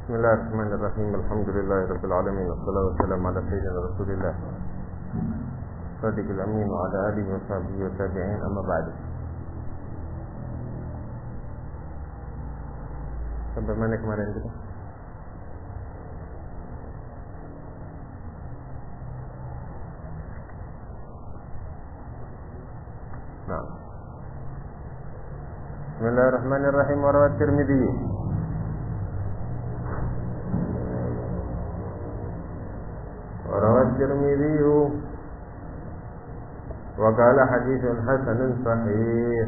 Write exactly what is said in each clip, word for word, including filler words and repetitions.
Bismillahirrahmanirrahim. Alhamdulillahirabbil alamin. Wassalatu wassalamu ala sayyidina Rasulillah Shadiqil amin wa ala alihi wa sahbihi wa tabi'in, amma ba'du. Sampai mana kemarin kita? Nah. Bismillahirrahmanirrahim. Wa rawat Tirmidzi وروى الترمذي وقال حديث حسن صحيح.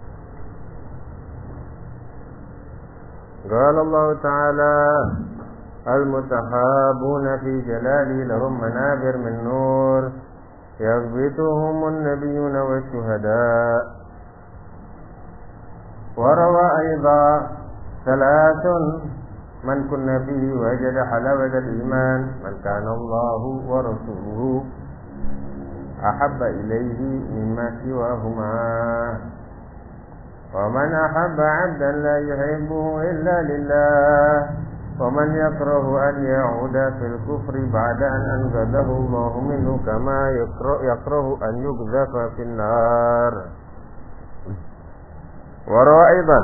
قال الله تعالى المتحابون في جلالي لهم منابر من نور يغبطهم النبيون والشهداء. وروى أيضا ثلاث من كنا فيه وجد حلاوة الإيمان من كان الله ورسوله أحب إليه مما سواهما ومن أحب عبدا لا يحبه إلا لله ومن يكره أن يعود في الكفر بعد أن أنقذه الله منه كما يكره أن يقذف في النار. وروى أيضا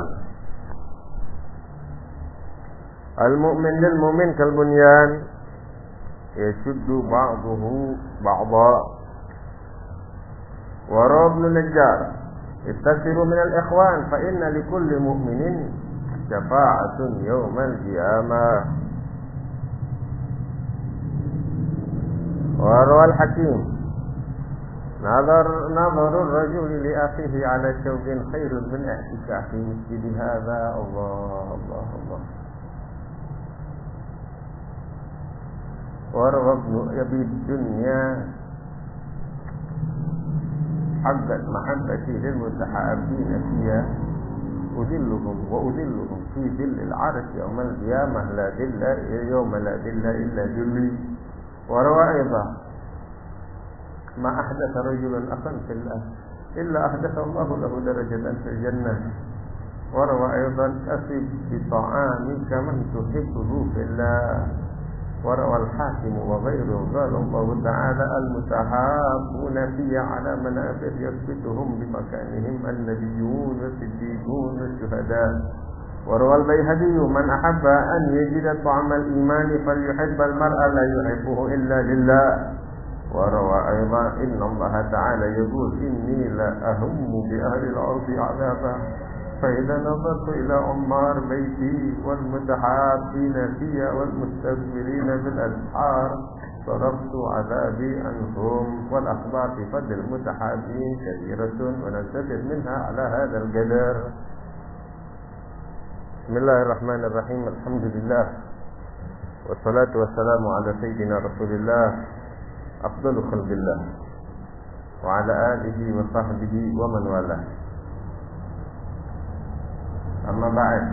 المؤمن للمؤمن كالبنيان يشد بعضه بعضا. وروى ابن النجار استكثروا من الإخوان فإن لكل مؤمن شفاعة يوم القيامة. وروى الحكيم نظر نظر الرجل لأخيه على شوك خير من اعتكاف في مسجد هذا. الله الله الله. وروى ابن أبي الدنيا حقت محبتي للمتحابين فيها أذلهم وأذلهم في ظل العرش يوم القيامة لا ظل يوم لا ظل إلا ظلي. وروى أيضا ما أحدث رجل أخا في الله إلا أحدث الله له درجة في الجنة. وروى أيضا أصب بطعامك من تحبه في الله. وروى الحاكم وغيره قال الله تعالى المتحابون في على منابر يثبتهم بمكانهم النبيون والصديقون والشهداء. وروى البيهقي من أحب أن يجد طعم الإيمان فليحب المرء لا يحبه إلا لله. وروى أيضا إن الله تعالى يقول إني لا أهم بأهل الأرض عذابا فإذا نظرت إلى عمار بيتي والمتحابين فيها والمستغفرين بالأسحار صرفت عذابي عنهم. والأخبار في فضل المتحابين كثيرة ونستفد منها على هذا القدر. بسم الله الرحمن الرحيم. الحمد لله والصلاة والسلام على سيدنا رسول الله أفضل خلق الله وعلى آله وصحبه ومن والاه. Amma ba'd.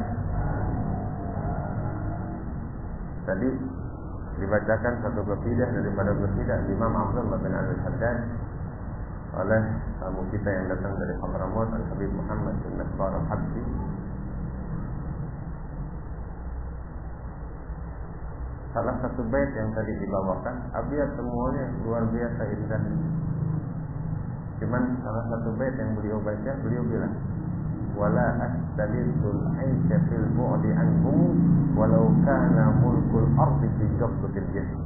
Tadi dibacakan satu qasidah daripada qasidah Imam Abdullah bin Al-Haddad oleh tamu kita yang datang dari Hadramaut, Al-Habib Muhammad bin Nasr Al-Habsi. Salah satu bait yang tadi dibawakan, abiyat semuanya luar biasa indah. Cuman salah satu bait yang beliau baca, beliau bilang wala astalizzul aisha fil bu'di anhum walau kana mulkul ardi fi qabdatil jism.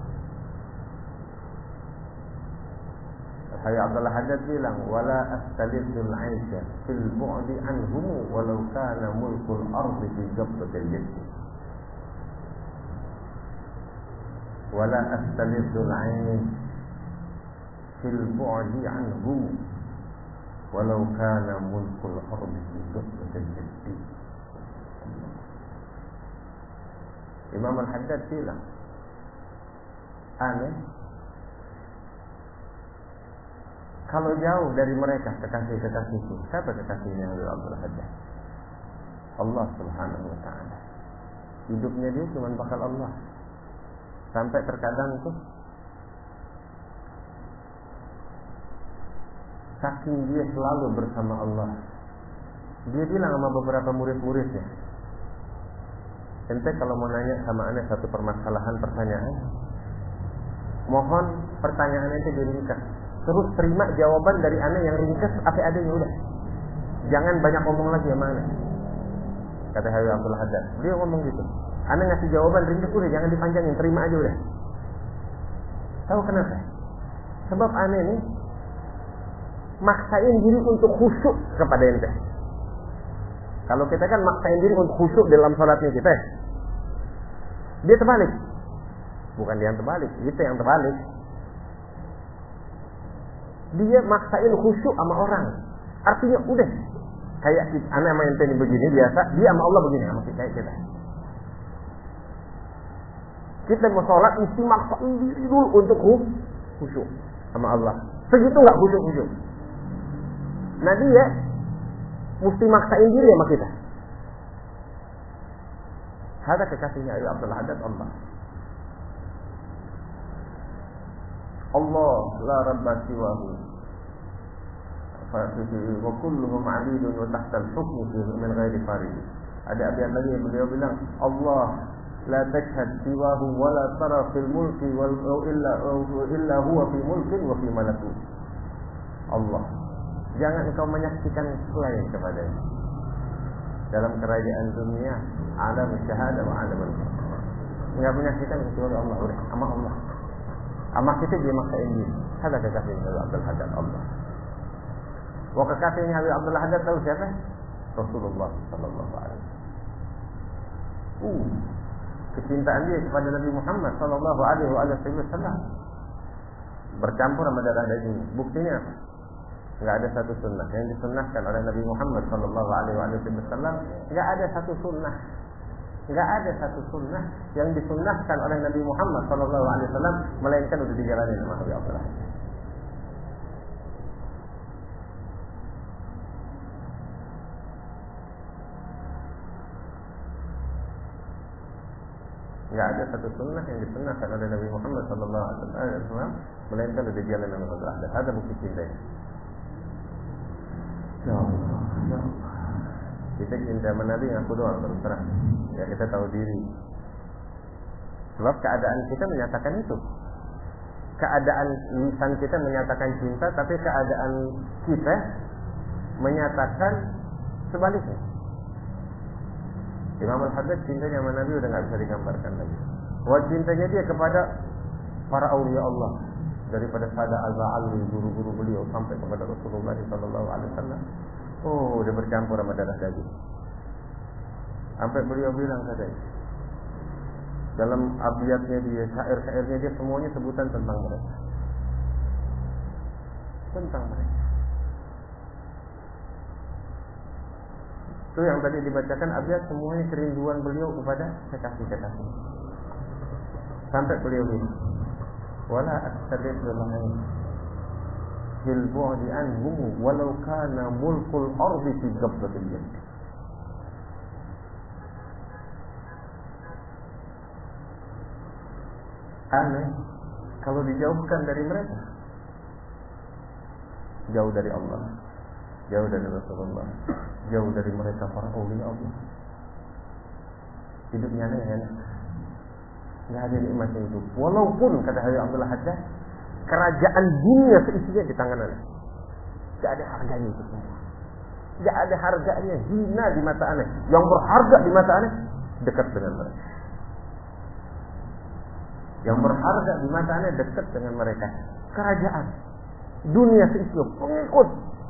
Syekh Abdullah Haddad bilang wala astalizzul aisha fil bu'di anhum walau kana mulkul ardi fi qabdatil jism. Wala astalizzul aisha fil bu'di anhum walau kana mulkul ardi fi qabdatil jism. Imam Al-Haddad bilang aneh kalau jauh dari mereka kekasih-kekasihku. Siapa kekasihnya oleh Abdul Haddad? Allah Subhanahu wa ta'ala. Hidupnya dia cuma bakal Allah. Sampai terkadang tuh saking dia selalu bersama Allah, dia bilang sama beberapa murid-muridnya, ente kalau mau nanya sama aneh satu permasalahan pertanyaan, mohon pertanyaan ente diringkas. Terus terima jawaban dari aneh yang ringkas apa adanya udah. Jangan banyak ngomong lagi sama aneh. Kata Habib Abdul Haddad, dia ngomong gitu. Aneh ngasih jawaban ringkas udah, jangan dipanjangin, terima aja udah. Tahu kenapa? Sebab aneh nih maksain diri untuk khusyuk kepada ente. Kalau kita kan maksain diri untuk khusyuk dalam sholatnya kita, dia terbalik. Bukan dia yang terbalik, kita yang terbalik. Dia maksain khusyuk sama orang. Artinya udah kayak kita, anak sama ente ini begini biasa, dia sama Allah begini sama kita kayak kita. Kita mau sholat mesti maksain diri dulu untuk khusyuk sama Allah. Segitu nggak khusyuk-khusyuk. Nah dia mesti maksain diri sama kita. Ada kekasihnya Habib Abdul Haddad Allah. Allah la rabba siwahu. Fasihi wa kulluhum abidun wa tahta al-hukmi min ghairi farid. Ada abiyat lagi yang beliau bilang, Allah la tashhad siwahu wa la tara fil mulki wal illa illa huwa fi mulkin wa fi malakut. Allah, jangan engkau menyaksikan selain kepadanya dalam kerajaan dunia, alam syahadah wa alam al-barzakh. Enggak menyaksikan kecuali Allah, udah sama Allah. Sama kita dia maksain diri. Ada kekasihnya Habib Abdul Haddad Allah. Wah, kekasihnya Habib Abdul Haddad tahu siapa? Rasulullah sallallahu alaihi wasallam. Uh, kecintaan dia kepada Nabi Muhammad sallallahu alaihi wasallam bercampur sama darah daging. Buktinya apa? Enggak ada satu sunnah yang disunnahkan oleh Nabi Muhammad sallallahu alaihi wasallam. Enggak ada satu sunnah. Enggak ada satu sunnah yang disunnahkan oleh Nabi Muhammad sallallahu alaihi wasallam melainkan sudah dijalani sama Habib Abdul Haddad. Enggak ada satu sunnah yang disunnahkan oleh Nabi Muhammad sallallahu alaihi wasallam melainkan sudah dijalani sama Habib Abdul Haddad. Ada bukti cintanya. Ya Allah, ya Allah. Kita cinta sama Nabi ngaku doang terus terang. Ya kita tahu diri. Sebab keadaan kita menyatakan itu. Keadaan lisan kita menyatakan cinta, tapi keadaan kita menyatakan sebaliknya. Imam Al-Haddad cintanya sama Nabi udah nggak bisa digambarkan lagi. Wah, cintanya dia kepada para aulia Allah, daripada Sada Al-Ba'ali, guru-guru beliau sampai kepada Rasulullah sallallahu alaihi wasallam. Oh, dia bercampur sama darah daging. Sampai beliau bilang katanya, dalam abiyatnya dia, syair-syairnya dia semuanya sebutan tentang mereka. Tentang mereka. Itu yang tadi dibacakan abiyat semuanya kerinduan beliau kepada kekasih-kekasih. Sampai beliau bilang, wala astadid billahi fil bu'di anhum walau kana mulkul ardi fi qabdatil yad. Aneh kalau dijauhkan dari mereka, jauh dari Allah, jauh dari Rasulullah, jauh dari mereka para aulia Allah. Hidupnya aneh kan? Nggak ada nikmat hidup. Walaupun kata Habib Abdul Haddad, kerajaan dunia seisinya di tangan aneh, nggak ada harganya itu semua. Nggak ada harganya, hina di mata aneh. Yang berharga di mata aneh dekat dengan mereka. Yang berharga di mata aneh dekat dengan mereka. Kerajaan dunia seisinya, pengikut,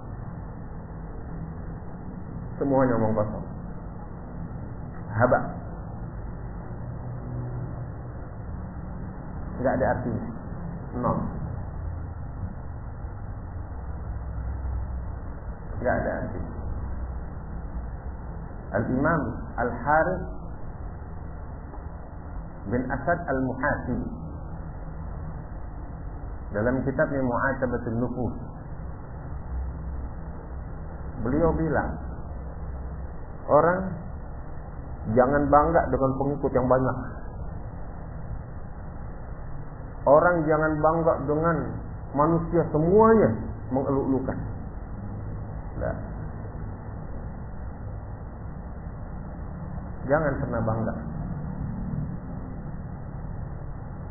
semuanya omong kosong, haba, nggak ada artinya, nol, nggak ada artinya. Al-Imam Al-Harith bin Asad Al-Muhasibi dalam kitabnya Mu'atabatul Nufus, beliau bilang, orang jangan bangga dengan pengikut yang banyak. Orang jangan bangga dengan manusia semuanya mengeluh-elukan. Nah, jangan pernah bangga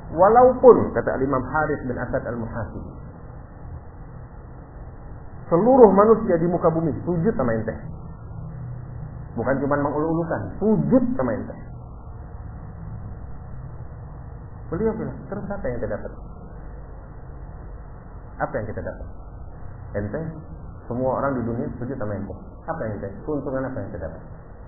Walaupun, kata Imam Harith bin Asad al-Muhasibi, seluruh manusia di muka bumi sujud sama ente. Bukan cuma mengulu-ulukan, sujud sama ente. Beliau bilang, terus apa yang kita dapat? Apa yang kita dapat? Ente, semua orang di dunia sujud sama ente. Apa yang ente? Keuntungan apa yang kita dapat?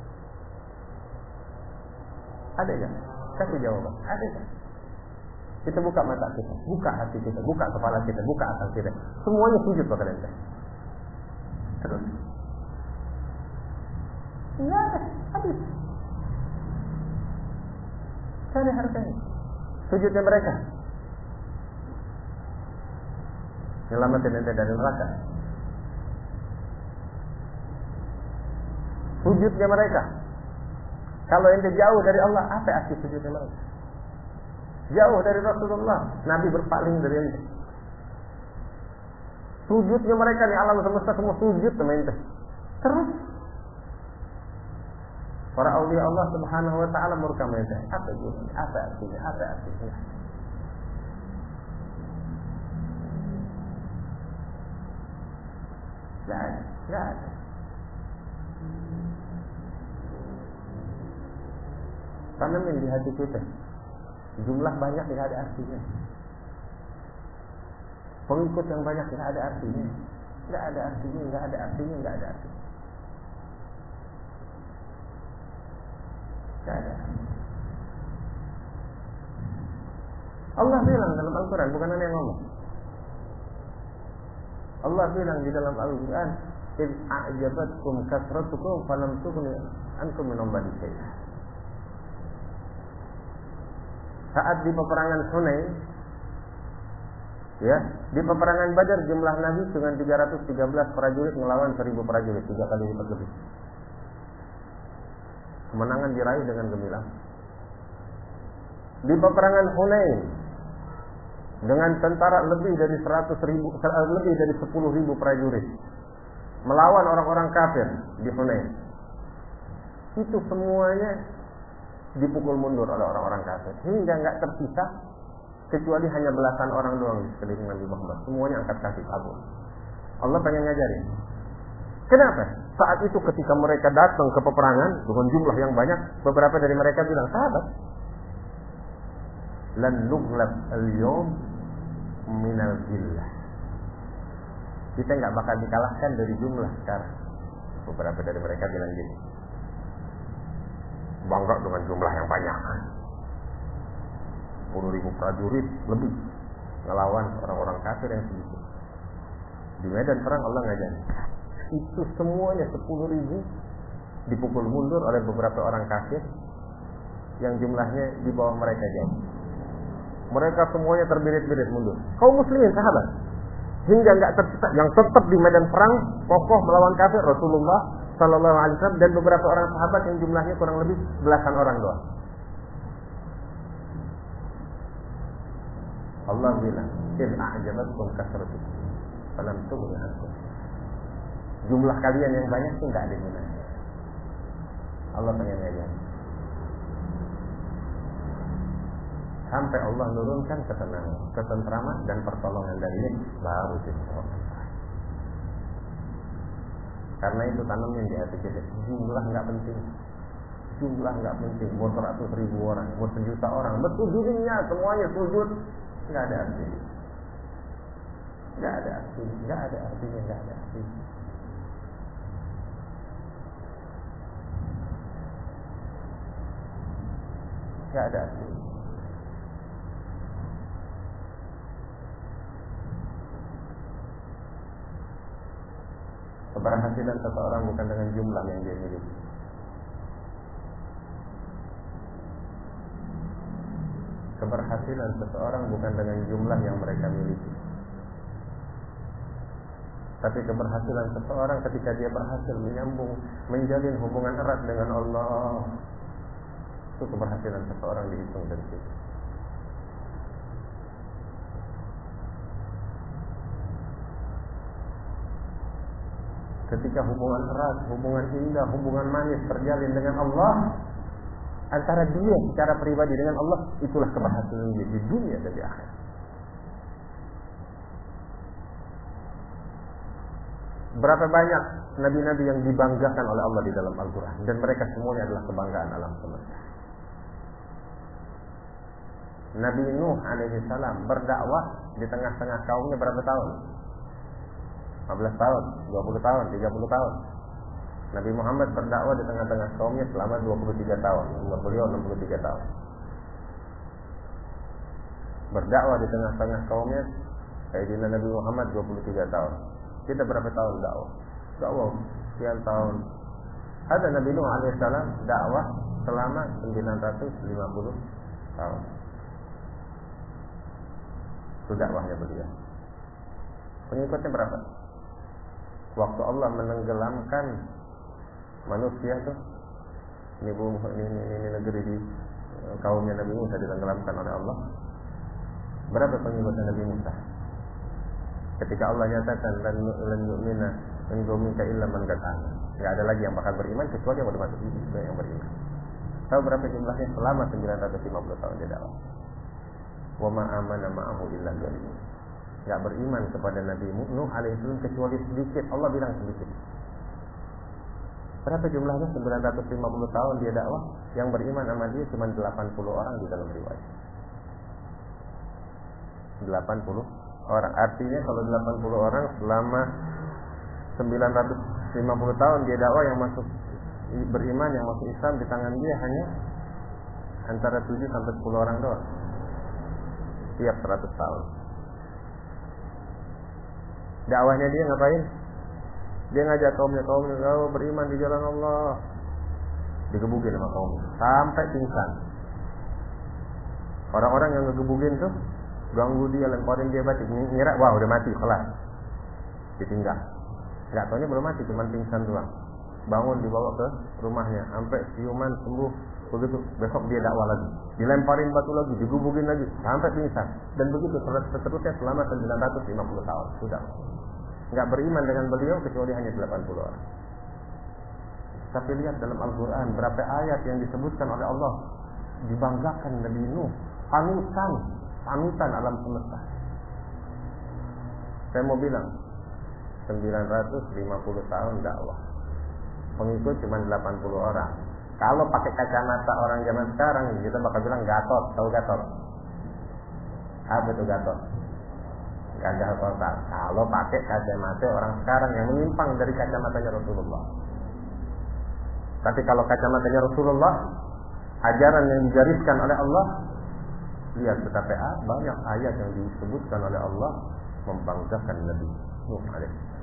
Ada ya? Kasih jawaban. Ada ya? Kita buka mata kita, buka hati kita, buka kepala kita, buka akal kita. Semuanya sujud pada ente. Terus? Enggak ada, habis. Cari harganya. Sujudnya mereka nyelamatin ente dari neraka. Sujudnya mereka. Kalau ente jauh dari Allah, apa arti sujudnya mereka? Jauh dari Rasulullah, Nabi berpaling dari ente. Sujudnya mereka di alam semesta semua sujud sama ente. Terus para aulia Allah Subhanahu wa taala murka ente. Apa itu? Apa artinya? Apa artinya? Tidak ada, tidak ada. Tanamin di hati kita. Jumlah banyak tidak ada artinya. Pengikut yang banyak tidak ada artinya. Tidak ada artinya, tidak ada artinya, tidak ada artinya. Tidak ada. Allah bilang dalam Al-Quran, bukan Anda yang ngomong. Allah bilang di dalam Al-Quran, "Id a'jabatkum kasratukum falam tughni ankum min Allahi syai'an." Saat di peperangan Hunain, ya, di peperangan Badar jumlah Nabi dengan tiga ratus tiga belas prajurit melawan seribu prajurit, tiga kali lipat lebih. Kemenangan diraih dengan gemilang. Di peperangan Hunain dengan tentara lebih dari seratus ribu, lebih dari sepuluh ribu prajurit melawan orang-orang kafir di Hunain. Itu semuanya dipukul mundur oleh orang-orang kafir hingga nggak tersisa kecuali hanya belasan orang doang di sekeliling Nabi Muhammad. Semuanya angkat kaki kabur. Allah pengen ngajarin. Kenapa? Saat itu ketika mereka datang ke peperangan dengan jumlah yang banyak, beberapa dari mereka bilang, sahabat, lan nughlab al-yawm minal jillah. Kita nggak bakal dikalahkan dari jumlah sekarang. Beberapa dari mereka bilang gini. Bangga dengan jumlah yang banyak, sepuluh ribu prajurit lebih ngelawan orang-orang kafir yang sedikit. Di medan perang Allah ngajarin, itu semuanya sepuluh ribu dipukul mundur oleh beberapa orang kafir yang jumlahnya di bawah mereka jauh. Mereka semuanya terbirit-birit mundur. Kaum muslimin sahabat hingga nggak tersisa, yang tetap di medan perang kokoh melawan kafir Rasulullah Sallallahu Alaihi Wasallam dan beberapa orang sahabat yang jumlahnya kurang lebih belasan orang doang. Allah bilang, "In a'jabatkum kasratukum, falam tughni ankum." Jumlah kalian yang banyak itu enggak ada gunanya. Allah pengen ngajar. Sampai Allah nurunkan ketenangan, ketentraman dan pertolongan darinya, baru kita. Karena itu tanamin di hati kita. Jumlah nggak penting. Jumlah nggak penting. Mau seratus ribu orang, mau sejuta orang, betul dirinya semuanya sujud, nggak ada artinya. Nggak ada artinya. Nggak ada artinya. Nggak ada artinya. Nggak ada artinya. Keberhasilan seseorang bukan dengan jumlah yang dia miliki. Keberhasilan seseorang bukan dengan jumlah yang mereka miliki. Tapi keberhasilan seseorang ketika dia berhasil menyambung, menjalin hubungan erat dengan Allah. Itu keberhasilan seseorang dihitung dari situ. Ketika hubungan erat, hubungan indah, hubungan manis terjalin dengan Allah, antara dia secara pribadi dengan Allah, itulah keberhasilan dia di dunia dan di akhirat. Berapa banyak nabi-nabi yang dibanggakan oleh Allah di dalam Al-Quran, dan mereka semuanya adalah kebanggaan alam semesta. Nabi Nuh alaihi salam berdakwah di tengah-tengah kaumnya berapa tahun? lima belas tahun, dua puluh tahun, tiga puluh tahun. Nabi Muhammad berdakwah di tengah-tengah kaumnya selama dua puluh tiga tahun. Umur beliau enam puluh tiga tahun. Berdakwah di tengah-tengah kaumnya Sayyidina Nabi Muhammad dua puluh tiga tahun. Kita berapa tahun dakwah? Dakwah sekian tahun. Ada Nabi Nuh alaihissalam dakwah selama sembilan ratus lima puluh tahun. Itu dakwahnya beliau. Pengikutnya berapa? Waktu Allah menenggelamkan manusia tuh, ini, ini, ini, ini negeri di kaumnya Nabi Musa ditenggelamkan oleh Allah. Berapa pengikutnya Nabi Musa? Ketika Allah nyatakan lan lan yu'mina min qaumika illa man qad amana. Enggak ada lagi yang bakal beriman kecuali yang udah masuk Islam yang beriman. Tahu berapa jumlahnya selama sembilan ratus lima puluh tahun dia dakwah? Wa ma amana ma'ahu illa qalil. Enggak beriman kepada Nabi Nuh alaihissalam kecuali sedikit. Allah bilang sedikit. Berapa jumlahnya sembilan ratus lima puluh tahun dia dakwah? Yang beriman sama dia cuma delapan puluh orang di dalam riwayat. delapan puluh orang. Artinya kalau delapan puluh orang selama sembilan ratus lima puluh tahun dia dakwah, yang masuk beriman, yang masuk Islam di tangan dia hanya antara tujuh sampai sepuluh orang doang. Tiap seratus tahun. Dakwahnya dia ngapain? Dia ngajak kaumnya, kaumnya kau beriman di jalan Allah. Digebukin sama kaumnya sampai pingsan. Orang-orang yang ngegebukin tuh ganggu dia, lemparin dia batu, ngira wah udah mati, kelar, ditinggal. Nggak taunya belum mati, cuma pingsan doang. Bangun dibawa ke rumahnya, sampai siuman sembuh. Begitu besok dia dakwah lagi, dilemparin batu lagi, digebukin lagi, sampai pingsan. Dan begitu seterusnya selama sembilan ratus lima puluh tahun sudah. Nggak beriman dengan beliau kecuali hanya delapan puluh orang. Tapi lihat dalam Al-Quran berapa ayat yang disebutkan oleh Allah, dibanggakan Nabi Nuh, panutan panutan alam semesta. Saya mau bilang sembilan ratus lima puluh tahun dakwah, pengikut cuma delapan puluh orang. Kalau pakai kacamata orang zaman sekarang kita bakal bilang Gatot. Tahu Gatot? Apa itu Gatot? Gagah kotak. Kalau pakai kacamata orang sekarang yang menyimpang dari kacamatanya Rasulullah. Tapi kalau kacamatanya Rasulullah, ajaran yang digariskan oleh Allah, lihat betapa banyak ayat yang disebutkan oleh Allah membanggakan Nabi Nuh alaihissalam.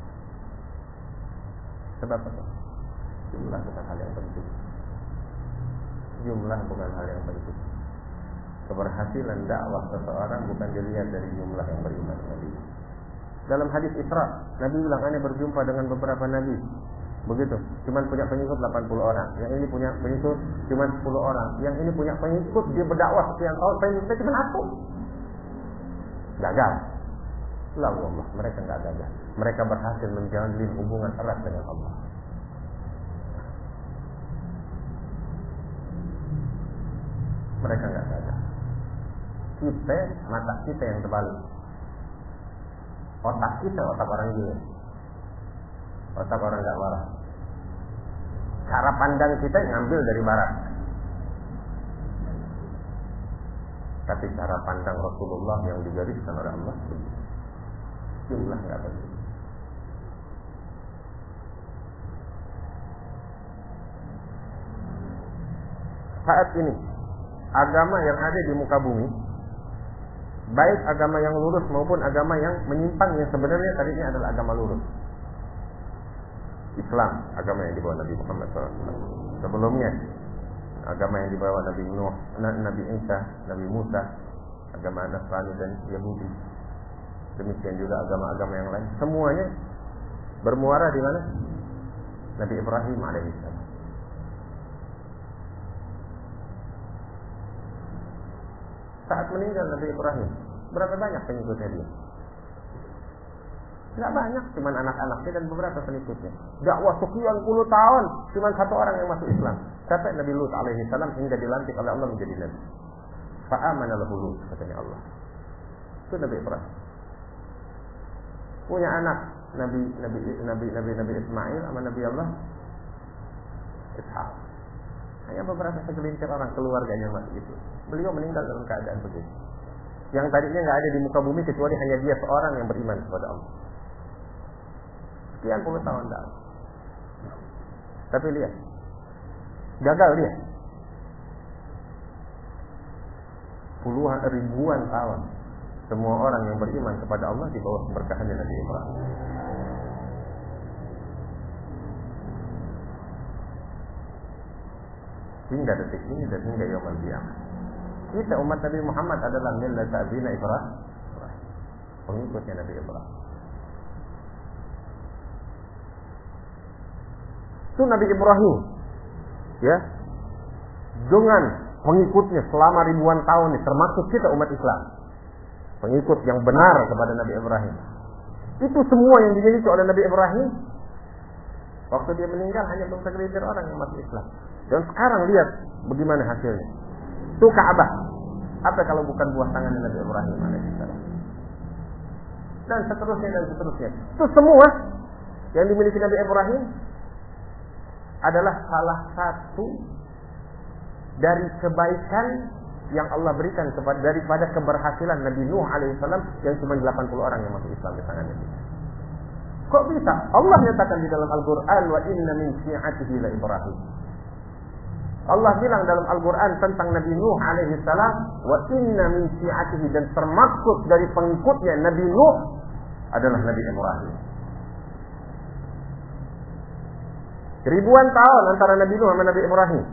Sebab apa? Jumlah bukan hal yang penting. Jumlah bukan hal yang penting. Keberhasilan dakwah seseorang bukan dilihat dari jumlah yang beriman Nabi. Dalam hadis Isra, Nabi bilang, "Ana berjumpa dengan beberapa nabi." Begitu, cuman punya pengikut delapan puluh orang. Yang ini punya pengikut cuma sepuluh orang. Yang ini punya pengikut, dia berdakwah sekian tahun, pengikutnya cuma satu. Gagal. La Allah, mereka enggak gagal. Mereka berhasil menjalin hubungan erat dengan Allah. Mereka enggak gagal. Kita, mata kita yang terbalik. Otak kita, otak orang gila. Otak orang enggak waras. Cara pandang kita ngambil dari barat. Tapi cara pandang Rasulullah yang digariskan oleh Allah, jumlah enggak penting. Saat ini agama yang ada di muka bumi, baik agama yang lurus maupun agama yang menyimpang, yang sebenarnya tadinya adalah agama lurus. Islam, agama yang dibawa Nabi Muhammad shallallahu alaihi wasallam. Sebelumnya agama yang dibawa Nabi Nuh, Nabi Isa, Nabi Musa, agama Nasrani dan Yahudi. Demikian juga agama-agama yang lain. Semuanya bermuara di mana? Nabi Ibrahim alaihissalam. Saat meninggal Nabi Ibrahim, berapa banyak pengikutnya dia? Nggak banyak, cuman anak-anaknya dan beberapa pengikutnya. Dakwah sekian puluh tahun, cuman satu orang yang masuk Islam. Sampai Nabi Lut alaihi salam hingga dilantik oleh Allah menjadi nabi. Fa'amana lahu Lut, katanya Allah. Itu Nabi Ibrahim. Punya anak Nabi Nabi Nabi Nabi Nabi Ismail sama Nabi Allah Ishak. Hanya beberapa segelintir orang keluarganya masih itu. Beliau meninggal dalam keadaan begitu. Yang tadinya nggak ada di muka bumi kecuali hanya dia seorang yang beriman kepada Allah. Sekian puluh tahun dah. Tapi lihat, gagal dia. Puluhan ribuan tahun semua orang yang beriman kepada Allah di bawah keberkahan Nabi Ibrahim. Hingga detik ini dan hingga yaumul qiyamah. Kita umat Nabi Muhammad adalah millat abina Ibrahim, pengikutnya Nabi Ibrahim. Itu Nabi Ibrahim, ya, dengan pengikutnya selama ribuan tahun ini, termasuk kita umat Islam, pengikut yang benar kepada Nabi Ibrahim. Itu semua yang dimiliki oleh Nabi Ibrahim. Waktu dia meninggal hanya segelintir orang yang masuk Islam. Dan sekarang lihat bagaimana hasilnya. Itu Ka'bah. Apa kalau bukan buah tangan Nabi Ibrahim alaihissalam? Dan seterusnya dan seterusnya. Itu semua yang dimiliki Nabi Ibrahim adalah salah satu dari kebaikan yang Allah berikan kepada daripada keberhasilan Nabi Nuh alaihissalam yang cuma delapan puluh orang yang masuk Islam di tangan Nabi. Kok bisa? Allah nyatakan di dalam Al-Quran, wa inna min syi'atihi la Ibrahim. Allah bilang dalam Al-Quran tentang Nabi Nuh alaihi salam, wa inna min syi'atihi, dan termaksud dari pengikutnya Nabi Nuh adalah Nabi Ibrahim. Ribuan tahun antara Nabi Nuh sama Nabi Ibrahim.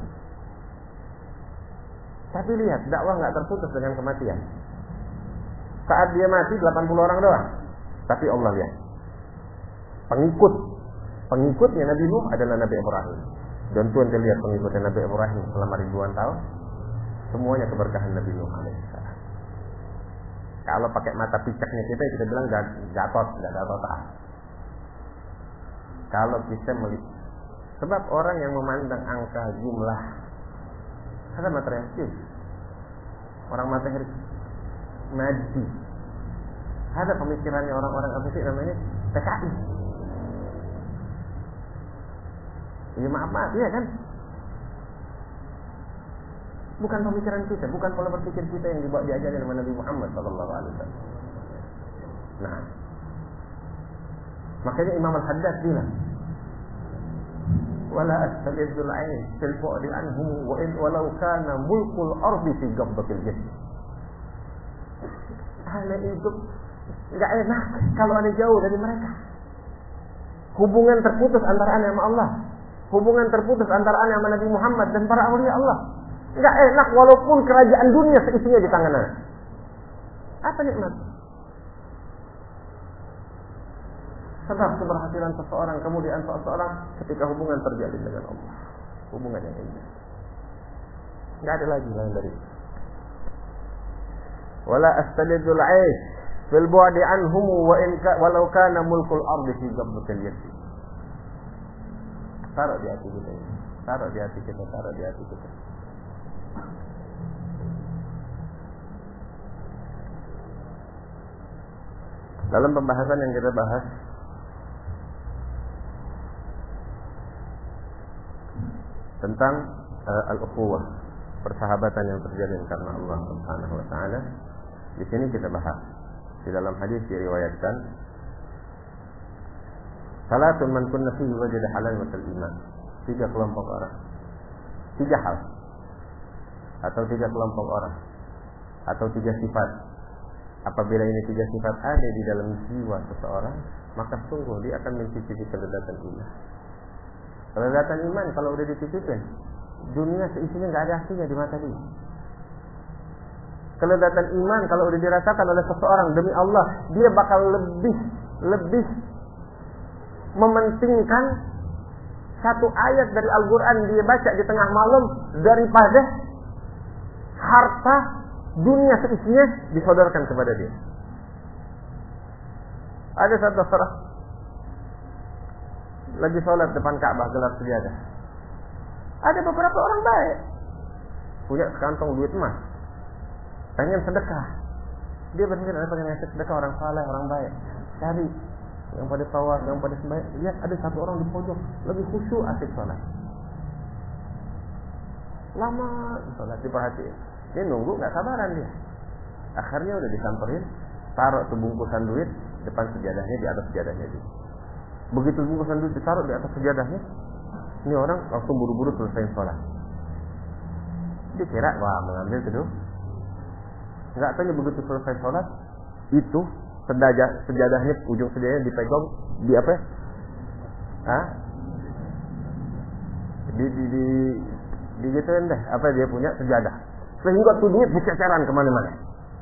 Tapi lihat, dakwah nggak terputus dengan kematian. Saat dia mati delapan puluh orang doang. Tapi Allah lihat, pengikut pengikutnya Nabi Nuh adalah Nabi Ibrahim. Dan tuan lihat pengikutnya Nabi Ibrahim selama ribuan tahun, semuanya keberkahan Nabi Nuh alaihissalam. Kalau pakai mata picaknya kita, kita bilang gatot, nggak gatotan. Kalau kita melihat, sebab orang yang memandang angka jumlah, ada materialistis, orang materialis, madi, ada pemikirannya orang-orang apa sih namanya P K I. Ya maaf maaf, iya kan? Bukan pemikiran kita, bukan pola berpikir kita yang dibawa diajarin oleh Nabi Muhammad sallallahu alaihi wasallam. Nah, makanya Imam Al-Haddad bilang, wala astalidzul ain fil bu'di anhum wa in walau kana mulkul ardi fi qabdatil jism. Hal itu enggak enak kalau ada jauh dari mereka. Hubungan terputus antara ana sama Allah. Hubungan terputus antara ana sama Nabi Muhammad dan para awliya Allah. Enggak enak walaupun kerajaan dunia seisinya di tangan ana. Apa nikmat? Sebab keberhasilan seseorang, kemudian seseorang ketika hubungan terjalin dengan Allah. Hubungan yang indah. Enggak ada lagi lain dari itu. Wala astalidzul 'aish fil bu'di anhum wa in walau kana mulkul ardi fi qabdatil yad. Taruh di hati kita. Taruh di hati kita, taruh di hati kita. Dalam pembahasan yang kita bahas tentang uh, al-ukhuwah, persahabatan yang terjalin karena Allah Subhanahu wa taala, di sini kita bahas di dalam hadis diriwayatkan, salatun man kunna fihi wajada halawatal iman. Tiga kelompok orang, tiga hal, atau tiga kelompok orang, atau tiga sifat. Apabila ini tiga sifat ada di dalam jiwa seseorang, maka sungguh dia akan mencicipi kelezatan iman. Kelezatan iman kalau udah dititipin, dunia seisinya nggak ada artinya di mata dia. Kelezatan iman kalau udah dirasakan oleh seseorang, demi Allah, dia bakal lebih lebih mementingkan satu ayat dari Al-Quran dia baca di tengah malam daripada harta dunia seisinya disodorkan kepada dia. Ada satu orang lagi sholat depan Ka'bah gelar sejadah. Ada beberapa orang baik, punya sekantong duit emas, pengen sedekah. Dia berpikir ada pengen ngasih sedekah orang saleh, orang baik. Cari yang pada tawaf, yang pada sembahyang. Lihat ada satu orang di pojok lagi khusyuk asik sholat. Lama sholat diperhatiin. Dia nunggu nggak sabaran dia. Akhirnya udah disamperin, taruh tuh bungkusan duit depan sejadahnya, di atas sejadahnya dia. Begitu bungkusan duit ditaruh di atas sejadahnya, ini orang langsung buru-buru selesai sholat. Dia kira wah mengambil itu. Nggak tanya begitu selesai sholat, itu sejadah sejadahnya, ujung sejadahnya dipegang di apa? Hah? Di di di di gituin deh apa dia punya sejadah. Sehingga tuh duit berceceran kemana-mana.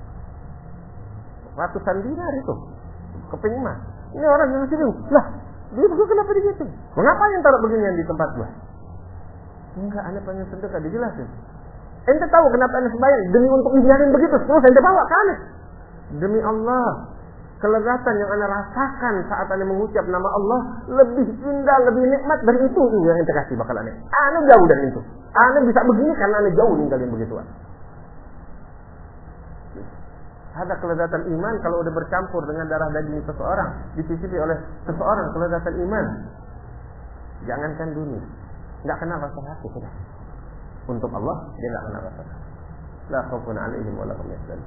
Ratusan dinar itu keping emas. Ini orang yang sini, lah dia begitu kenapa begitu? Mengapa yang taruh beginian di tempat gua? Enggak, anda pengen sedekah, dijelasin. Ente tahu kenapa anda sembahyang? Demi untuk dibiarin begitu, terus ente bawa ke anda. Demi Allah, kelezatan yang anda rasakan saat anda mengucap nama Allah lebih indah, lebih nikmat dari itu yang ente kasih bakal anda. Anda jauh dari itu. Anda bisa begini karena anda jauh ninggalin begituan. Ada kelezatan iman kalau udah bercampur dengan darah daging seseorang, dicicipi oleh seseorang kelezatan iman. Jangankan dunia, nggak kenal rasa hati sudah. Untuk Allah dia nggak kenal rasa hati. La khaufun 'alaihim wa la hum yahzanun.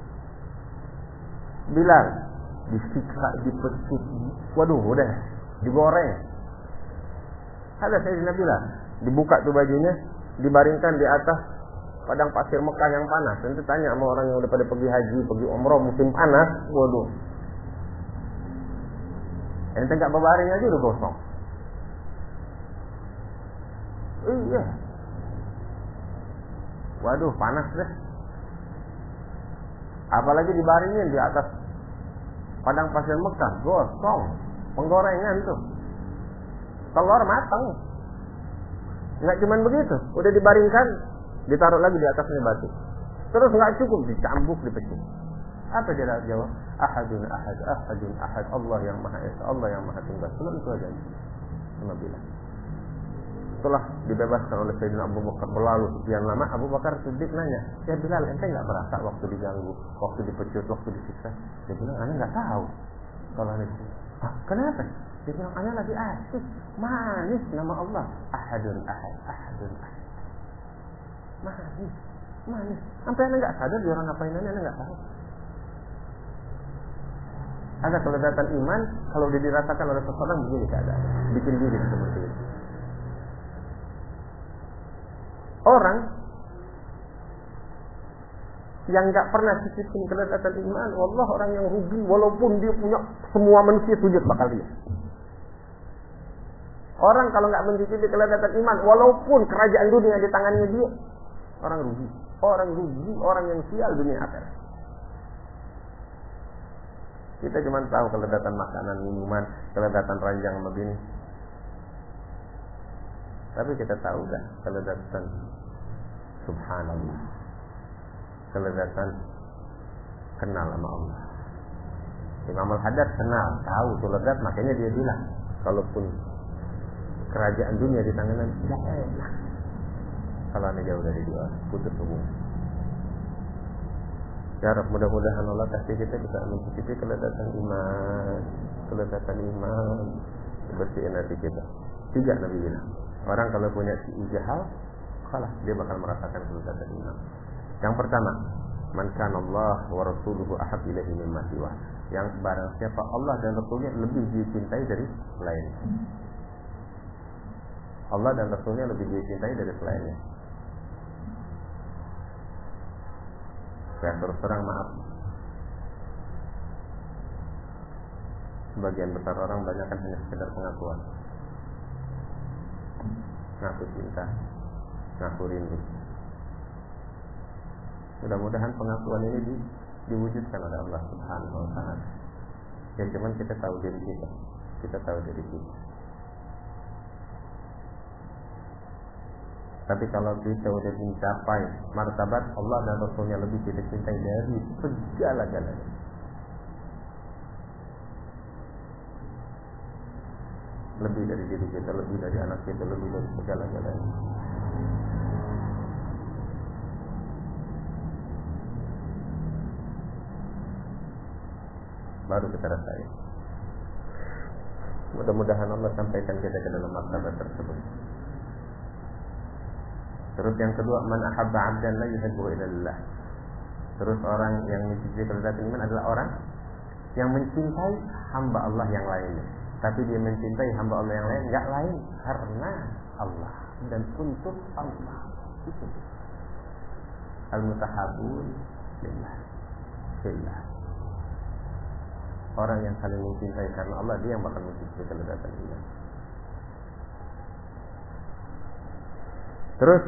Bilal disiksa, dipecut, waduh udah digoreng. Ada Sayyidina Bilal, dibuka tuh bajunya, dibaringkan di atas padang pasir Mekah yang panas. Nanti tanya sama orang yang udah pada pergi haji, pergi umroh musim panas, waduh. Ente nggak berbaring aja udah gosong. Iya. Waduh panas deh. Apalagi dibaringin di atas padang pasir Mekah, gosong. Penggorengan tuh. Telur matang. Nggak cuman begitu, udah dibaringkan, ditaruh lagi di atasnya batu. Terus nggak cukup, dicambuk, dipecah. Apa dia jawab? Ahadun ahad, ahadun ahad. Allah yang maha esa, Allah yang maha tunggal. Cuma itu aja. Cuma bilang. Setelah dibebaskan oleh Sayyidina Abu Bakar, berlalu sekian lama, Abu Bakar Siddiq nanya, ya Bilal, ente nggak merasa waktu diganggu, waktu dipecut, waktu disiksa? Dia bilang, ane nggak tahu. Kalau ane disiksa, ah, kenapa? Dia bilang, ane lagi asik, manis nama Allah. Ahadun ahad, ahadun ahad. Manis, manis. Sampai anda nggak sadar dia orang ngapain anda nggak tahu. Ada kelezatan iman kalau dia dirasakan oleh seseorang begini keadaan, bikin diri seperti itu. Orang yang nggak pernah cicipin kelezatan iman, wallah orang yang rugi walaupun dia punya semua manusia sujud bakal dia. Orang kalau nggak mencicipi kelezatan iman, walaupun kerajaan dunia di tangannya dia, orang rugi, orang rugi, orang yang sial dunia akhirat. Kita cuma tahu kelezatan makanan, minuman, kelezatan ranjang begini. Tapi kita tahu kan kelezatan subhanallah, kelezatan kenal sama Allah. Imam Al-Haddad kenal, tahu itu lezat, makanya dia bilang, kalaupun kerajaan dunia di tangan tidak enak. Kalau anda jauh dari dia, putus hubungan. Ya Rabb, mudah-mudahan Allah kasih kita bisa mencicipi kelezatan iman, kelezatan iman, bersihin hati kita. Tiga Nabi bilang, orang kalau punya si ijahal, kalah dia bakal merasakan kelezatan iman. Yang pertama, man kana Allah wa rasuluhu ahab ilaihi mimma siwa. Yang barang siapa Allah dan Rasulnya lebih dicintai dari selainnya. Allah dan Rasulnya lebih dicintai dari selainnya. Saya terus terang maaf, sebagian besar orang banyak kan hanya sekedar pengakuan, ngaku cinta, ngaku rindu. Mudah-mudahan pengakuan ini di, diwujudkan oleh Allah Subhanahu wa Ta'ala. Ya cuman kita tahu diri kita, kita tahu diri kita. Tapi kalau kita sudah mencapai martabat Allah dan Rasulnya lebih kita cintai dari segala-galanya. lebih dari diri kita, lebih dari anak kita, lebih dari segala-galanya. Baru kita rasain. Mudah-mudahan Allah sampaikan kita ke dalam martabat tersebut. Terus yang kedua, man ahabba 'abdan la yuhibbu illa lillah. Terus orang yang mencintai kelezatan iman adalah orang yang mencintai hamba Allah yang lainnya. Tapi dia mencintai hamba Allah yang lain enggak lain karena Allah dan untuk Allah. Itu. Al-mutahabbun lillah. Fillah. Orang yang saling mencintai karena Allah, dia yang bakal mencintai kelezatan iman. Terus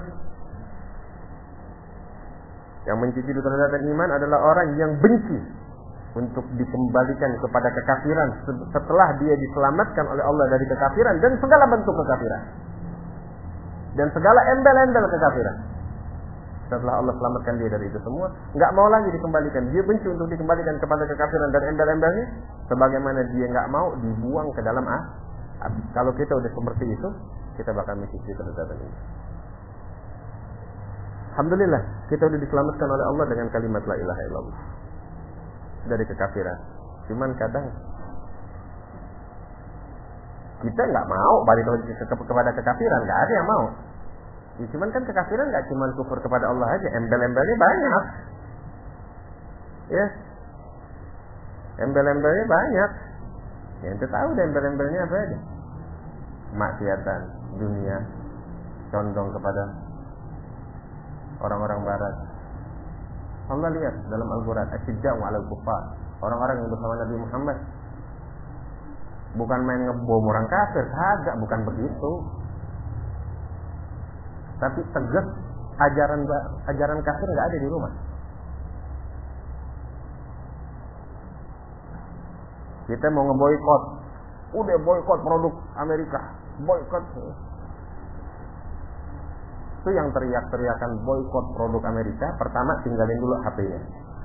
yang mencintai kelezatan iman adalah orang yang benci untuk dikembalikan kepada kekafiran setelah dia diselamatkan oleh Allah dari kekafiran dan segala bentuk kekafiran dan segala embel-embel kekafiran. Setelah Allah selamatkan dia dari itu semua, nggak mau lagi dikembalikan. Dia benci untuk dikembalikan kepada kekafiran dan embel-embelnya, sebagaimana dia nggak mau dibuang ke dalam api. Kalau kita udah seperti itu, kita bakal mencintai kelezatan ini. Alhamdulillah, kita udah diselamatkan oleh Allah dengan kalimat la ilaha illallah dari kekafiran. Cuman kadang kita nggak mau balik lagi kepada kekafiran, nggak ada yang mau. Ya, cuman kan kekafiran nggak cuma kufur kepada Allah aja, embel-embelnya banyak. Ya, embel-embelnya banyak. Ya, ente tahu deh embel-embelnya apa aja? Maksiatan dunia, condong kepada orang-orang barat. Allah lihat dalam Al-Quran, asyidda'u 'alal kuffar, orang-orang yang bersama Nabi Muhammad bukan main ngebom orang kafir, kagak, bukan begitu. Tapi tegas ajaran ajaran kafir enggak ada di rumah. Kita mau ngeboikot, udah boikot produk Amerika, boikot. Itu yang teriak-teriakan boikot produk Amerika, pertama tinggalin dulu H P-nya.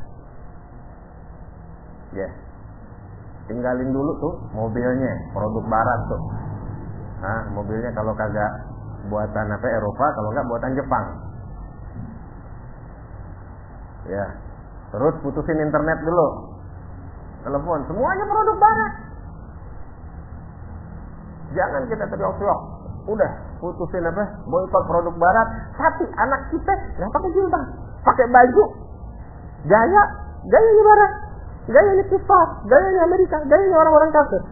Ya. Yeah. Tinggalin dulu tuh mobilnya, produk barat tuh. Nah, mobilnya kalau kagak buatan apa Eropa, kalau enggak buatan Jepang. Ya. Terus putusin internet dulu. Telepon, semuanya produk barat. Jangan kita teriak-teriak. Udah, putusin apa? Boikot produk barat. Tapi anak kita enggak pakai jilbab, pakai baju. Gaya, gayanya barat. Gayanya kufar, gayanya Amerika, gayanya orang-orang kafir.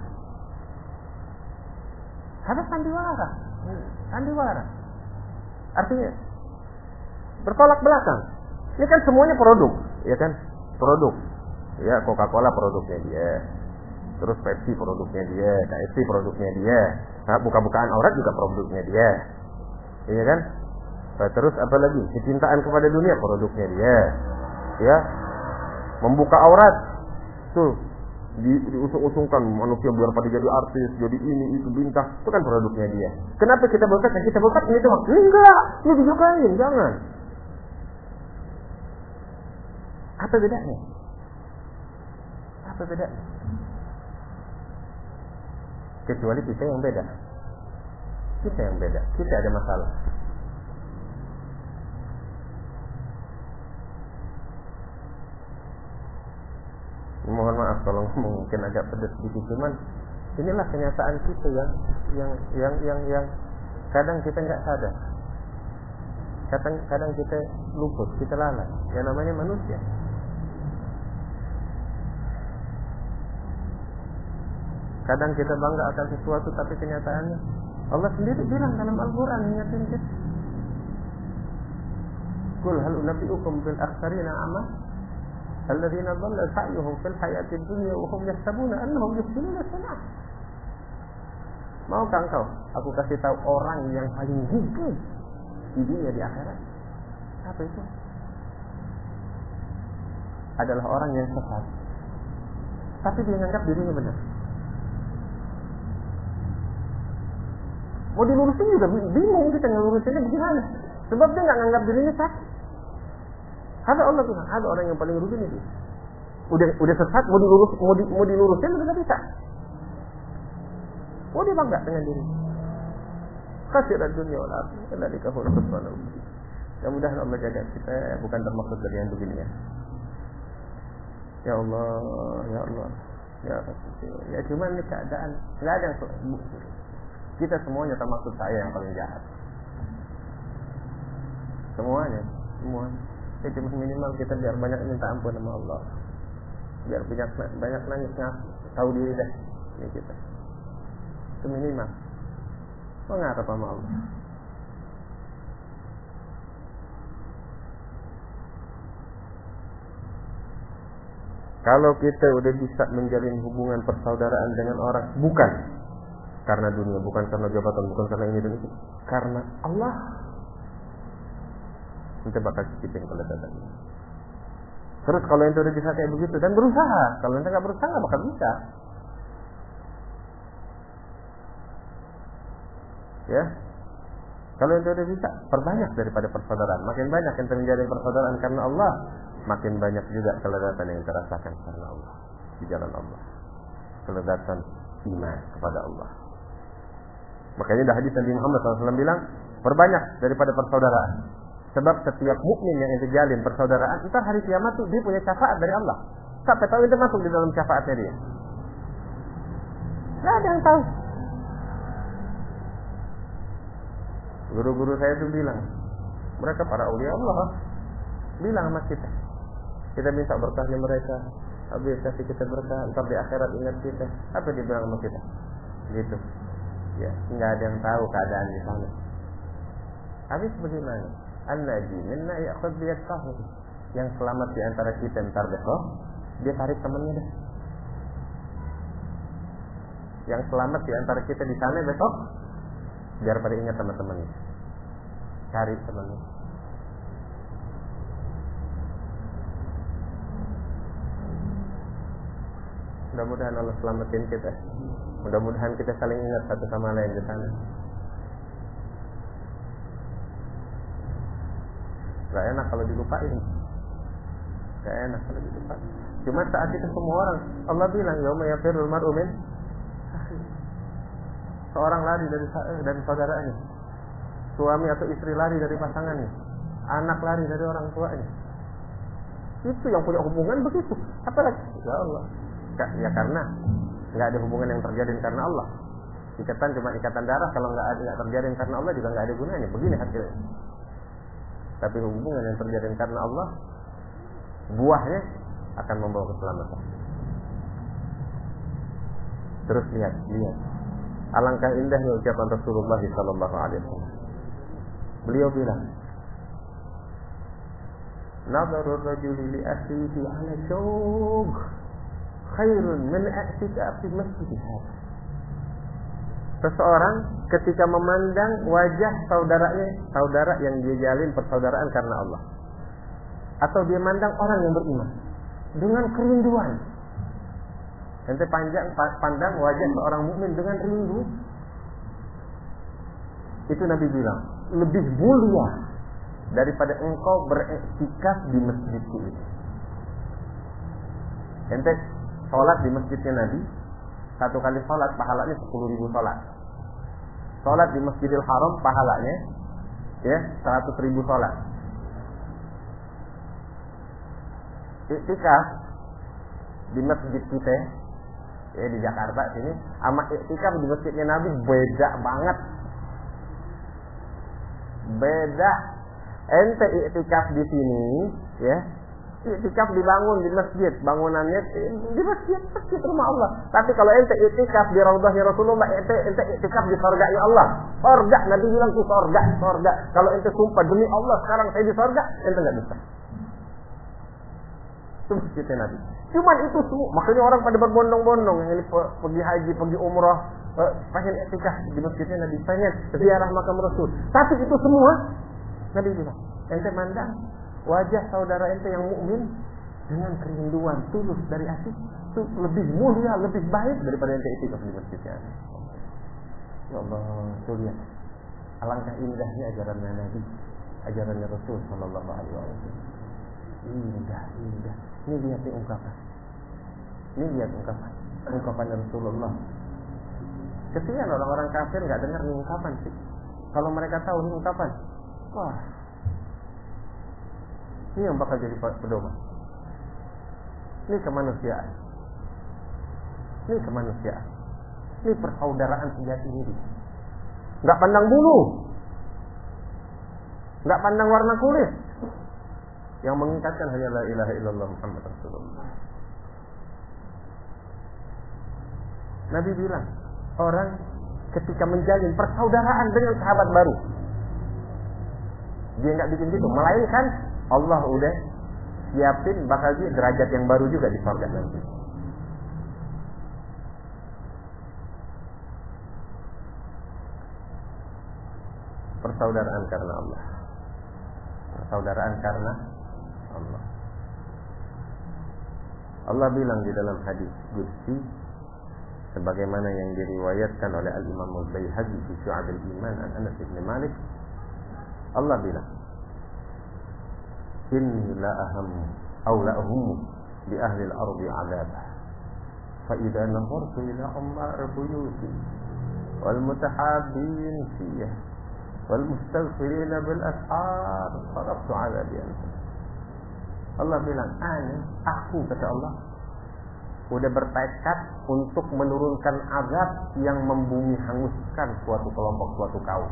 Ada sandiwara. Sandiwara. Artinya bertolak belakang. Ini kan semuanya produk, ya kan? Produk. Ya, Coca-Cola produknya dia. Terus Pepsi produknya dia, K F C produknya dia. Nah, buka-bukaan aurat juga produknya dia. Iya kan? Nah, terus apa lagi? Kecintaan kepada dunia produknya dia. Ya. Membuka aurat. Tuh, di, diusung-usungkan manusia biar pada jadi artis, jadi ini itu bintang, itu kan produknya dia. Kenapa kita boikot? Kita boikot ini doang. Enggak, ini disukain, jangan. Apa bedanya? Apa bedanya? Kecuali kita yang beda. Kita yang beda. Kita ada masalah. Mohon maaf kalau mungkin agak pedas sedikit, cuman inilah kenyataan kita yang yang yang yang yang kadang kita nggak sadar, kadang kadang kita luput, kita lalai. Yang namanya manusia. Kadang kita bangga akan sesuatu, tapi kenyataannya Allah sendiri bilang dalam Al-Quran, ingatin kita. Qul hal unabbi'ukum bil akhsarina a'mal alladzina dhalla sa'yuhum fil hayatid dunya wa hum yahsabuna annahum yuhsinuna sun'a. Maukah engkau aku kasih tahu orang yang paling rugi di dunia di akhirat? Apa itu? Adalah orang yang sesat, tapi dia menganggap dirinya benar. Mau dilurusin juga bingung kita ngelurusinnya bagaimana? Sebab dia nggak menganggap dirinya sesat. Ada Allah tuh, ada orang yang paling rugi itu. Udah udah sesat, mau dilurus, mau, di, mau dilurusin udah nggak bisa. Oh, dia bangga dengan diri. Khasirat dunia wal akhirah. Dzalika huwal khusranul mubin. Mudah-mudahan Allah jaga kita bukan termaksud dari yang begini ya. Ya Allah, ya Allah, ya Rasul. Ya cuman ini keadaan, nggak ada yang kita semuanya termasuk saya yang paling jahat. Semuanya, semuanya. Ya cuma minimal kita biar banyak minta ampun sama Allah. Biar banyak banyak nangis ngaku, tahu diri dah ini kita. Itu minimal. Mengarap sama Allah. Kalau kita udah bisa menjalin hubungan persaudaraan dengan orang, bukan karena dunia, bukan karena jabatan, bukan karena ini dan itu, karena Allah, kita bakal cicipin keledatan ini. Terus kalau ente udah bisa kayak begitu dan berusaha, kalau ente nggak berusaha nggak bakal bisa. Ya, kalau ente udah bisa, perbanyak daripada persaudaraan. Makin banyak ente menjalin persaudaraan karena Allah, makin banyak juga keledatan yang terasakan karena Allah di jalan Allah. Keledatan iman kepada Allah. Makanya dah hadis Nabi Muhammad shallallahu alaihi wasallam bilang, perbanyak daripada persaudaraan. Sebab setiap mukmin yang ente jalin persaudaraan, entar hari kiamat tuh dia punya syafaat dari Allah. Sampai tahu ente masuk di dalam syafaatnya dia. Nggak ada yang tahu. Guru-guru saya tuh bilang, mereka para aulia Allah, bilang sama kita, kita minta berkahnya mereka, habis kasih kita berkah, entar di akhirat ingat kita. Apa dia bilang sama kita? Gitu. Ya, nggak ada yang tahu keadaan di sana. Habis bagaimana? An-naji minna ya'khudh biyadihi. Yang selamat di antara kita entar besok, dia tarik temannya dah. Yang selamat di antara kita di sana besok, biar pada ingat teman-temannya. Cari temannya. Mudah-mudahan Allah selamatin kita. Mudah-mudahan kita saling ingat satu sama lain di sana. Gak enak kalau dilupain. Gak enak kalau dilupain. Cuma saat itu semua orang, Allah bilang, yauma yafirrul mar'u min akhihi. Seorang lari dari dari saudaranya. Suami atau istri lari dari pasangannya. Anak lari dari orang tuanya. Itu yang punya hubungan begitu. Apalagi ya Allah. Ya karena nggak ada hubungan yang terjalin karena Allah. Ikatan cuma ikatan darah, kalau nggak ada nggak terjalin karena Allah juga nggak ada gunanya. Begini hasilnya. Tapi hubungan yang terjalin karena Allah, buahnya akan membawa keselamatan. Terus lihat, lihat. Alangkah indahnya ucapan Rasulullah sallallahu alaihi wasallam. Beliau bilang, "Nadharur rajuli li akhihi 'ala shawq khairun min i'tikaf fi masjid hadha." Seseorang ketika memandang wajah saudaranya, saudara yang dia jalin persaudaraan karena Allah, atau dia mandang orang yang beriman dengan kerinduan. Ente panjang pandang wajah seorang mukmin dengan rindu. Itu Nabi bilang, lebih mulia daripada engkau beriktikaf di masjidku itu. Ente sholat di masjidnya Nabi, satu kali sholat pahalanya sepuluh ribu sholat. Sholat di Masjidil Haram pahalanya ya seratus ribu sholat. Iktikaf di masjid kita ya di Jakarta sini sama iktikaf di masjidnya Nabi beda banget. Beda. Ente iktikaf di sini ya, iktikaf dibangun di masjid, bangunannya di masjid, masjid rumah Allah. Tapi kalau ente iktikaf di raudhahnya Rasulullah, ente ente iktikaf di surganya Allah. Surga, Nabi bilang itu surga, surga. Kalau ente sumpah demi Allah sekarang saya di surga, ente enggak bisa. Itu masjidnya Nabi. Cuman itu semua, makanya orang pada berbondong-bondong yang ini pergi haji, pergi umrah, eh, pengen iktikaf di masjidnya Nabi, pengen ziarah makam Rasul. Tapi itu semua Nabi bilang, ente mandang wajah saudara ente yang mukmin dengan kerinduan tulus dari hati itu lebih mulia, lebih baik daripada ente iktikaf di masjidnya. Ya Allah, tuh lihat. Alangkah indahnya ajarannya Nabi, ajarannya Rasul sallallahu alaihi wasallam. Indah, indah. Ini lihat ungkapan. Ini lihat ungkapan. Ungkapan Rasulullah Kesian orang-orang kafir nggak dengar nih ungkapan sih. Kalau mereka tahu nih ungkapan, wah, ini yang bakal jadi pedoman. Ini kemanusiaan. Ini kemanusiaan. Ini persaudaraan sejati ini. Nggak pandang bulu, nggak pandang warna kulit. Yang mengikatkan hanya la ilaha illallah Muhammad Rasulullah. Nabi bilang, orang ketika menjalin persaudaraan dengan sahabat baru, dia nggak bikin gitu, melainkan Allah udah siapin bakal dia derajat yang baru juga di surga nanti. Persaudaraan karena Allah. Persaudaraan karena Allah. Allah bilang di dalam hadis qudsi sebagaimana yang diriwayatkan oleh Al-Imam Al-Baihaqi fi Syu'ab al-Iman an Anas bin Malik, Allah bilang, inni la aham aw la ahum bi ahli al-ardi 'adabah fa idza nahartu ila ummar buyuti wal mutahabbin fiha wal mustaghfirin bil ashar faraftu 'adabi anhum. Allah bilang, ana aku kata Allah udah bertekad untuk menurunkan azab yang membumi hanguskan suatu kelompok, suatu kaum.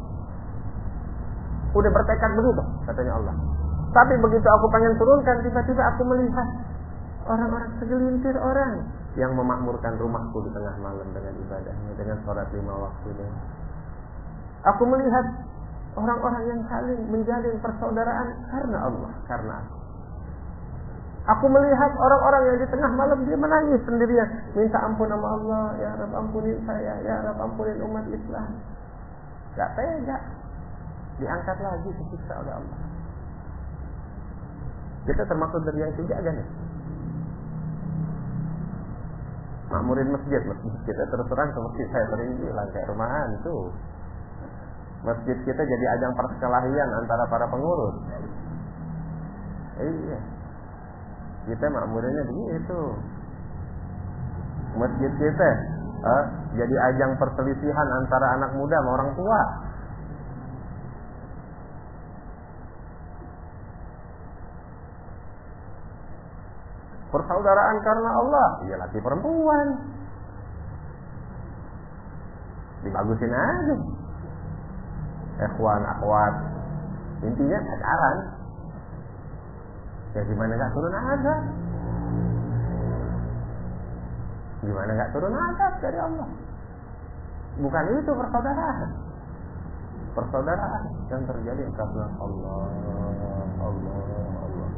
Udah bertekad begitu katanya Allah. Tapi begitu aku pengen turunkan, tiba-tiba aku melihat orang-orang segelintir orang yang memakmurkan rumahku di tengah malam dengan ibadahnya, dengan sholat lima waktunya. Aku melihat orang-orang yang saling menjalin persaudaraan karena Allah, karena aku. Aku melihat orang-orang yang di tengah malam dia menangis sendirian, minta ampun sama Allah, ya Rabb ampunin saya, ya Rabb ampunin umat Islam. Gak tega, diangkat lagi disiksa oleh Allah. Kita termasuk dari yang tiga kan ya? Makmurin masjid, masjid kita terus terang ke masjid saya sering bilang kayak rumahan tuh. Masjid kita jadi ajang perkelahian antara para pengurus. Iya. Kita makmurinnya begitu. Masjid kita eh, jadi ajang perselisihan antara anak muda sama orang tua. Persaudaraan karena Allah, iya laki perempuan. Dibagusin aja. Ikhwan, akhwat. Intinya pacaran. Ya gimana gak turun azab? Gimana gak turun azab dari Allah? Bukan itu persaudaraan. Persaudaraan yang terjadi karena Allah, Allah, Allah.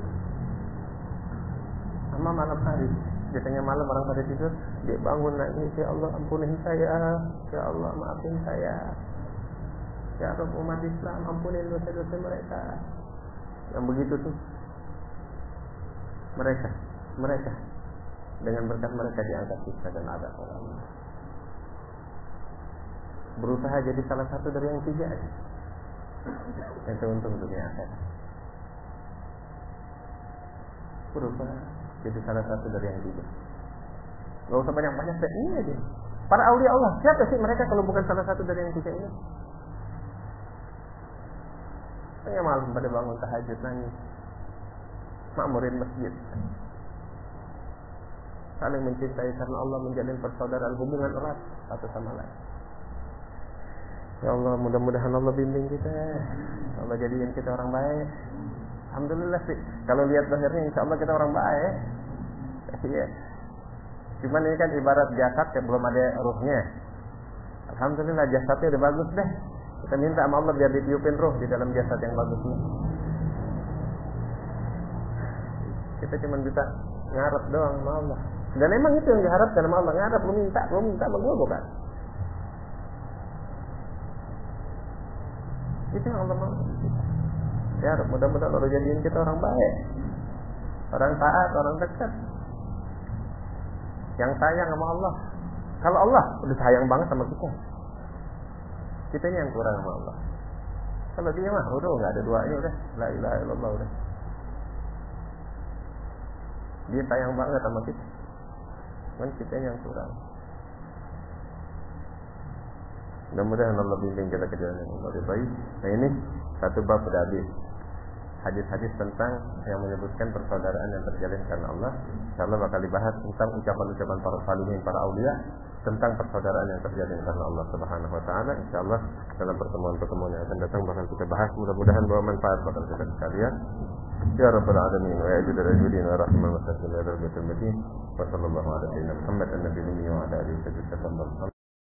Sama malam hari, biasanya malam orang pada tidur, dia bangun nangis, ya Allah ampunin saya, ya Allah maafin saya, ya Rabb umat Islam ampunin dosa-dosa mereka. Yang begitu tuh mereka, mereka dengan berkat mereka diangkat siksa dan azab oleh Allah. Berusaha jadi salah satu dari yang tiga aja. Yang untung dunia akhirat. Berusaha jadi salah satu dari yang tiga. Gak usah banyak-banyak, ini aja. Para aulia Allah, siapa sih mereka kalau bukan salah satu dari yang tiga ini? Saya malam pada bangun tahajud nangis, makmurin masjid, saling mencintai karena Allah, menjalin persaudaraan, hubungan erat satu sama lain. Ya Allah, mudah-mudahan Allah bimbing kita, Allah jadikan kita orang baik. Alhamdulillah sih, kalau lihat lahirnya insya Allah kita orang baik. Iya. Cuman ini kan ibarat jasad yang belum ada ruhnya. Alhamdulillah jasadnya udah bagus deh. Kita minta sama Allah biar ditiupin ruh di dalam jasad yang bagus ini. Kita cuma bisa ngarep doang sama Allah. Dan emang itu yang diharapkan sama Allah, ngarep, lu minta, lu minta sama gue bukan? Itu yang Allah mau. Ya, mudah-mudahan Allah jadiin kita orang baik, orang taat, orang dekat, yang sayang sama Allah. Kalau Allah udah sayang banget sama kita, kita ini yang kurang sama Allah. Kalau dia mah udah nggak ada duanya, udah la ilaha illallah udah. Dia sayang banget sama kita, cuman kita yang kurang. Mudah-mudahan Allah bimbing kita ke jalan yang lebih baik. Nah ini satu bab sudah habis. Hadis-hadis tentang yang menyebutkan persaudaraan yang terjalin karena Allah. Insyaallah bakal dibahas tentang ucapan-ucapan para salihin, para aulia, tentang persaudaraan yang terjalin karena Allah Subhanahu wa taala. Insyaallah dalam pertemuan-pertemuan yang akan datang bakal kita bahas. Mudah-mudahan bahwa manfaat bakal kita sekalian. Ya Rabbal Alamin wa ya Jadal Ajudin wa Rahman wa Sassal ya Rabbil Madin wa sallallahu ala sayyidina Muhammad an-nabiyyi wa ala alihi wa sahbihi